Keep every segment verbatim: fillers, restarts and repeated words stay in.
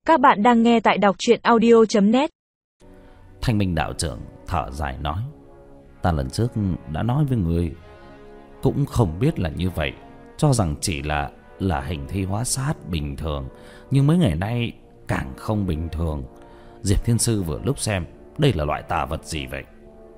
Các bạn đang nghe tại đọc truyện audio chấm net. Thanh Minh đạo trưởng thở dài nói: Ta lần trước đã nói với người, cũng không biết là như vậy, cho rằng chỉ là là hình thi hóa sát bình thường, nhưng mấy ngày nay càng không bình thường. Diệp Thiên Sư vừa lúc xem đây là loại tà vật gì vậy.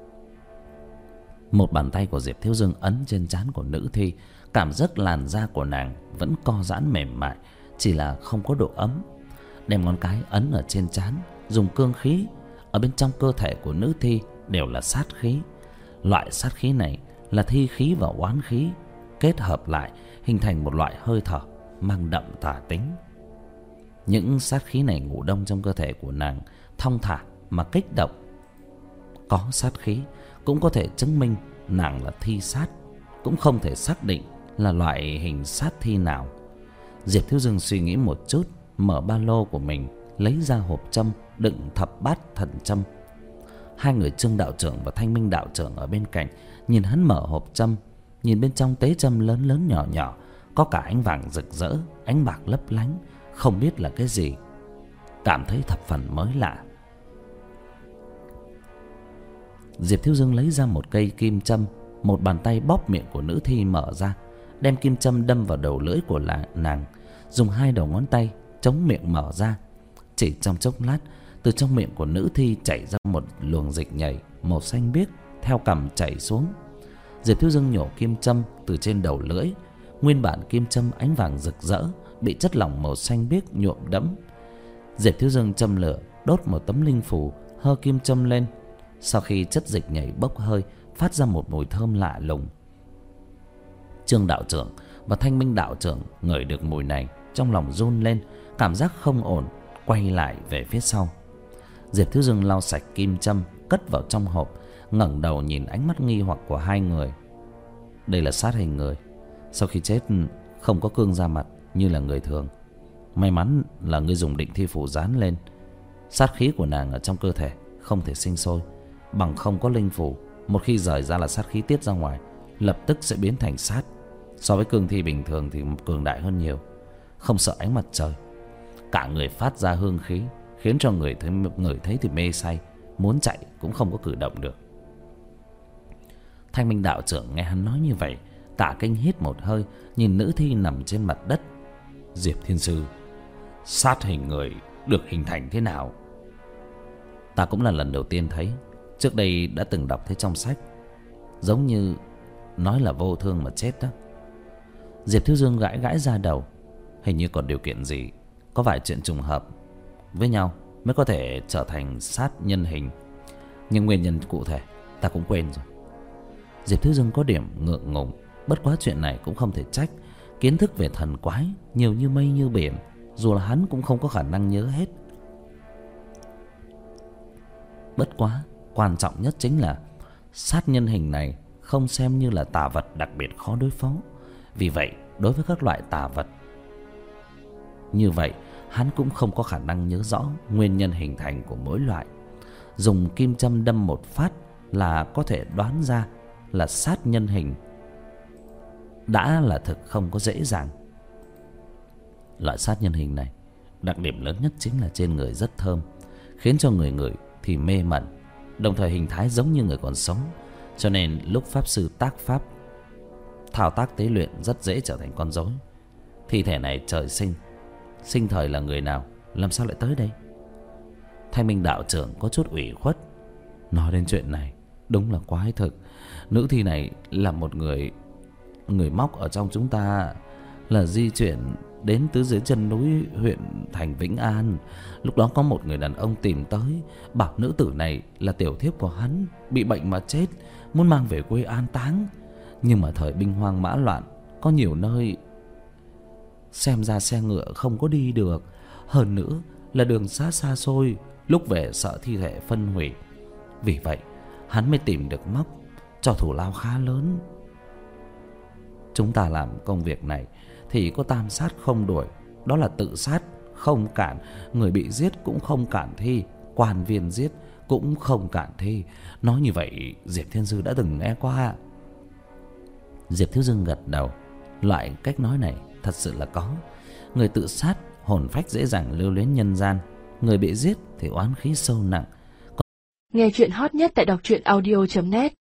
Một bàn tay của Diệp Thiếu Dương ấn trên trán của nữ thi, cảm giác làn da của nàng vẫn co giãn mềm mại, chỉ là không có độ ấm. Đem ngón cái ấn ở trên trán, dùng cương khí. Ở bên trong cơ thể của nữ thi đều là sát khí. Loại sát khí này là thi khí và oán khí kết hợp lại, hình thành một loại hơi thở mang đậm tà tính. Những sát khí này ngủ đông trong cơ thể của nàng, thong thả mà kích động. Có sát khí cũng có thể chứng minh nàng là thi sát, cũng không thể xác định là loại hình sát thi nào. Diệp Thiếu Dương suy nghĩ một chút, mở ba lô của mình, lấy ra hộp châm đựng thập bát thần châm. Hai người Trương đạo trưởng và Thanh Minh đạo trưởng ở bên cạnh nhìn hắn mở hộp châm, nhìn bên trong tế châm lớn lớn nhỏ nhỏ, có cả ánh vàng rực rỡ, ánh bạc lấp lánh, không biết là cái gì, cảm thấy thập phần mới lạ. Diệp Thiếu Dương lấy ra một cây kim châm, một bàn tay bóp miệng của nữ thi mở ra, đem kim châm đâm vào đầu lưỡi của nàng, dùng hai đầu ngón tay chống miệng mở ra. Chỉ trong chốc lát, từ trong miệng của nữ thi chảy ra một luồng dịch nhầy màu xanh biếc theo cằm chảy xuống. Diệp Thiếu Dương nhổ kim châm từ trên đầu lưỡi, nguyên bản kim châm ánh vàng rực rỡ bị chất lỏng màu xanh biếc nhuộm đẫm. Diệp Thiếu Dương châm lửa, đốt một tấm linh phù, hơ kim châm lên. Sau khi chất dịch nhầy bốc hơi, phát ra một mùi thơm lạ lùng. Trương đạo trưởng và Thanh Minh đạo trưởng ngửi được mùi này, trong lòng run lên, cảm giác không ổn, quay lại về phía sau. Diệp Thiếu Dương lau sạch kim châm, cất vào trong hộp, ngẩng đầu nhìn ánh mắt nghi hoặc của hai người. Đây là sát hình người, sau khi chết không có cương da mặt như là người thường. May mắn là ngươi dùng định thi phủ dán lên. Sát khí của nàng ở trong cơ thể không thể sinh sôi, bằng không có linh phủ, một khi rời ra là sát khí tiết ra ngoài, lập tức sẽ biến thành sát. So với cương thi bình thường thì cường đại hơn nhiều, không sợ ánh mặt trời. Cả người phát ra hương khí, khiến cho người thấy, người thấy thì mê say, muốn chạy cũng không có cử động được. Thanh Minh đạo trưởng nghe hắn nói như vậy, cả kinh hít một hơi, nhìn nữ thi nằm trên mặt đất. Diệp Thiên Sư, sát hình người được hình thành thế nào? Ta cũng là lần đầu tiên thấy, trước đây đã từng đọc thấy trong sách, giống như nói là vô thương mà chết đó. Diệp Thiếu Dương gãi gãi ra đầu, hình như còn điều kiện gì, có vài chuyện trùng hợp với nhau mới có thể trở thành sát nhân hình, nhưng nguyên nhân cụ thể ta cũng quên rồi. Diệp Thiếu Dương có điểm ngượng ngùng, bất quá chuyện này cũng không thể trách. Kiến thức về thần quái nhiều như mây như biển, dù là hắn cũng không có khả năng nhớ hết. Bất quá quan trọng nhất chính là sát nhân hình này không xem như là tà vật đặc biệt khó đối phó. Vì vậy đối với các loại tà vật như vậy, hắn cũng không có khả năng nhớ rõ nguyên nhân hình thành của mỗi loại. Dùng kim châm đâm một phát là có thể đoán ra là sát nhân hình, đã là thực không có dễ dàng. Loại sát nhân hình này, đặc điểm lớn nhất chính là trên người rất thơm, khiến cho người ngửi thì mê mẩn, đồng thời hình thái giống như người còn sống, cho nên lúc pháp sư tác pháp, thao tác tế luyện rất dễ trở thành con rối. Thi thể này trời sinh, sinh thời là người nào, làm sao lại tới đây? Thanh Minh đạo trưởng có chút ủy khuất. Nói đến chuyện này đúng là quái thực. Nữ thi này là một người Người móc ở trong chúng ta, là di chuyển đến từ dưới chân núi huyện thành Vĩnh An. Lúc đó có một người đàn ông tìm tới, bảo nữ tử này là tiểu thiếp của hắn, bị bệnh mà chết, muốn mang về quê an táng. Nhưng mà thời binh hoang mã loạn, có nhiều nơi xem ra xe ngựa không có đi được, hơn nữa là đường xa xa xôi, lúc về sợ thi thể phân hủy. Vì vậy hắn mới tìm được móc, cho thù lao khá lớn. Chúng ta làm công việc này thì có tam sát không đuổi, đó là tự sát không cản, người bị giết cũng không cản thi, quan viên giết cũng không cản thi. Nói như vậy Diệp Thiên Sư đã từng nghe qua. Diệp Thiếu Dương gật đầu, loại cách nói này thật sự là có. Người tự sát hồn phách dễ dàng lưu luyến nhân gian, người bị giết thì oán khí sâu nặng. Nghe chuyện hot nhất tại đọc truyện audio chấm net.